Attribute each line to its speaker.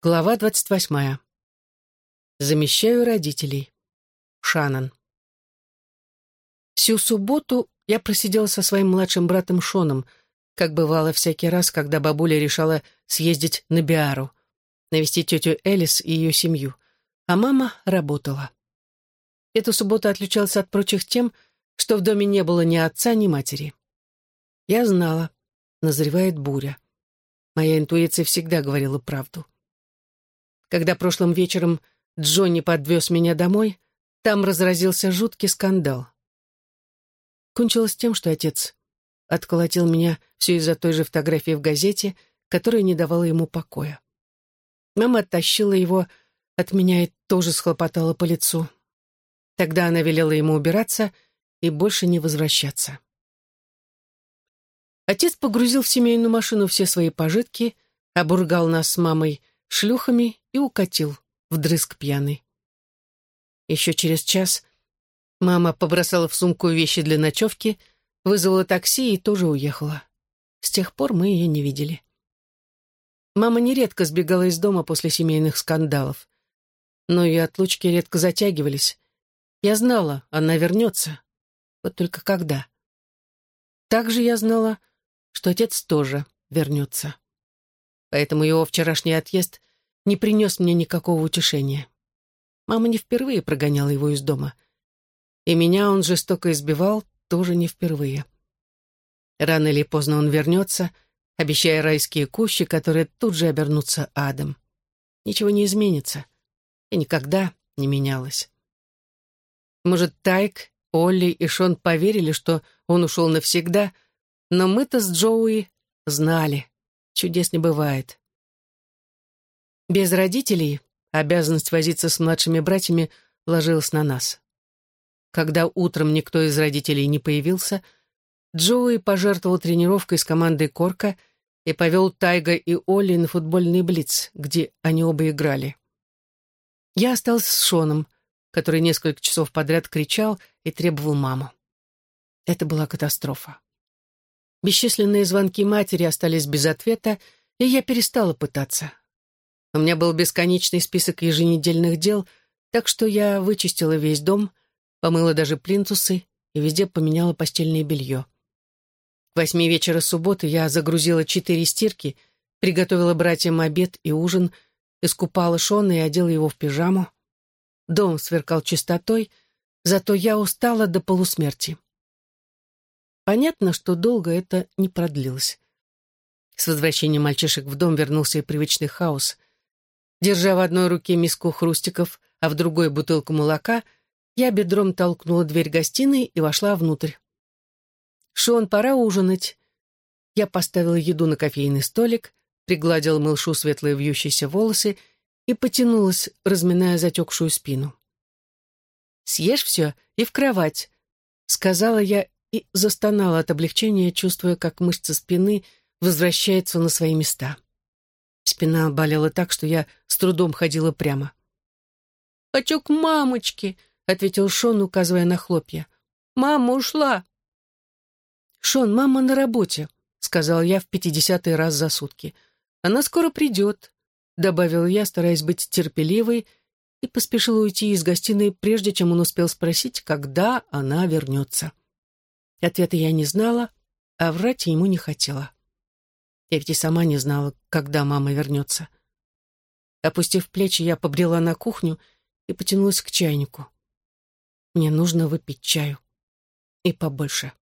Speaker 1: Глава 28. Замещаю родителей. Шаннон. Всю субботу я просидела со своим младшим братом Шоном, как бывало всякий раз, когда бабуля решала съездить на Биару, навестить тетю Элис и ее семью, а мама работала. Эту субботу отличался от прочих тем, что в доме не было ни отца, ни матери. Я знала, назревает буря. Моя интуиция всегда говорила правду. Когда прошлым вечером Джонни подвез меня домой, там разразился жуткий скандал. Кончилось тем, что отец отколотил меня все из-за той же фотографии в газете, которая не давала ему покоя. Мама оттащила его от меня и тоже схлопотала по лицу. Тогда она велела ему убираться и больше не возвращаться. Отец погрузил в семейную машину все свои пожитки, обругал нас с мамой шлюхами и укатил, вдрызг пьяный. Еще через час мама побросала в сумку вещи для ночевки, вызвала такси и тоже уехала. С тех пор мы ее не видели. Мама нередко сбегала из дома после семейных скандалов, но ее отлучки редко затягивались. Я знала, она вернется. Вот только когда? Также я знала, что отец тоже вернется. Поэтому его вчерашний отъезд не принес мне никакого утешения. Мама не впервые прогоняла его из дома. И меня он жестоко избивал тоже не впервые. Рано или поздно он вернется, обещая райские кущи, которые тут же обернутся адом. Ничего не изменится. И никогда не менялось. Может, Тайк, Олли и Шон поверили, что он ушел навсегда, но мы-то с Джоуи знали. Чудес не бывает. Без родителей обязанность возиться с младшими братьями ложилась на нас. Когда утром никто из родителей не появился, Джоуи пожертвовал тренировкой с командой Корка и повел Тайга и Олли на футбольный блиц, где они оба играли. Я осталась с Шоном, который несколько часов подряд кричал и требовал маму. Это была катастрофа. Бесчисленные звонки матери остались без ответа, и я перестала пытаться. У меня был бесконечный список еженедельных дел, так что я вычистила весь дом, помыла даже плинтусы и везде поменяла постельное белье. К 8 вечера субботы я загрузила 4 стирки, приготовила братьям обед и ужин, искупала Шона и одела его в пижаму. Дом сверкал чистотой, зато я устала до полусмерти. Понятно, что долго это не продлилось. С возвращением мальчишек в дом вернулся и привычный хаос. Держа в одной руке миску хрустиков, а в другой бутылку молока, я бедром толкнула дверь гостиной и вошла внутрь. «Шон, пора ужинать». Я поставила еду на кофейный столик, пригладила малышу светлые вьющиеся волосы и потянулась, разминая затекшую спину. «Съешь все и в кровать», — сказала я и застонала от облегчения, чувствуя, как мышцы спины возвращаются на свои места. Спина болела так, что я с трудом ходила прямо. «Хочу к мамочке», — ответил Шон, указывая на хлопья. «Мама ушла». «Шон, мама на работе», — сказал я в 50-й раз за сутки. «Она скоро придет», — добавил я, стараясь быть терпеливой, и поспешила уйти из гостиной, прежде чем он успел спросить, когда она вернется. Ответа я не знала, а врать ему не хотела. Я ведь и сама не знала, когда мама вернется. Опустив плечи, я побрела на кухню и потянулась к чайнику. Мне нужно выпить чаю. И побольше.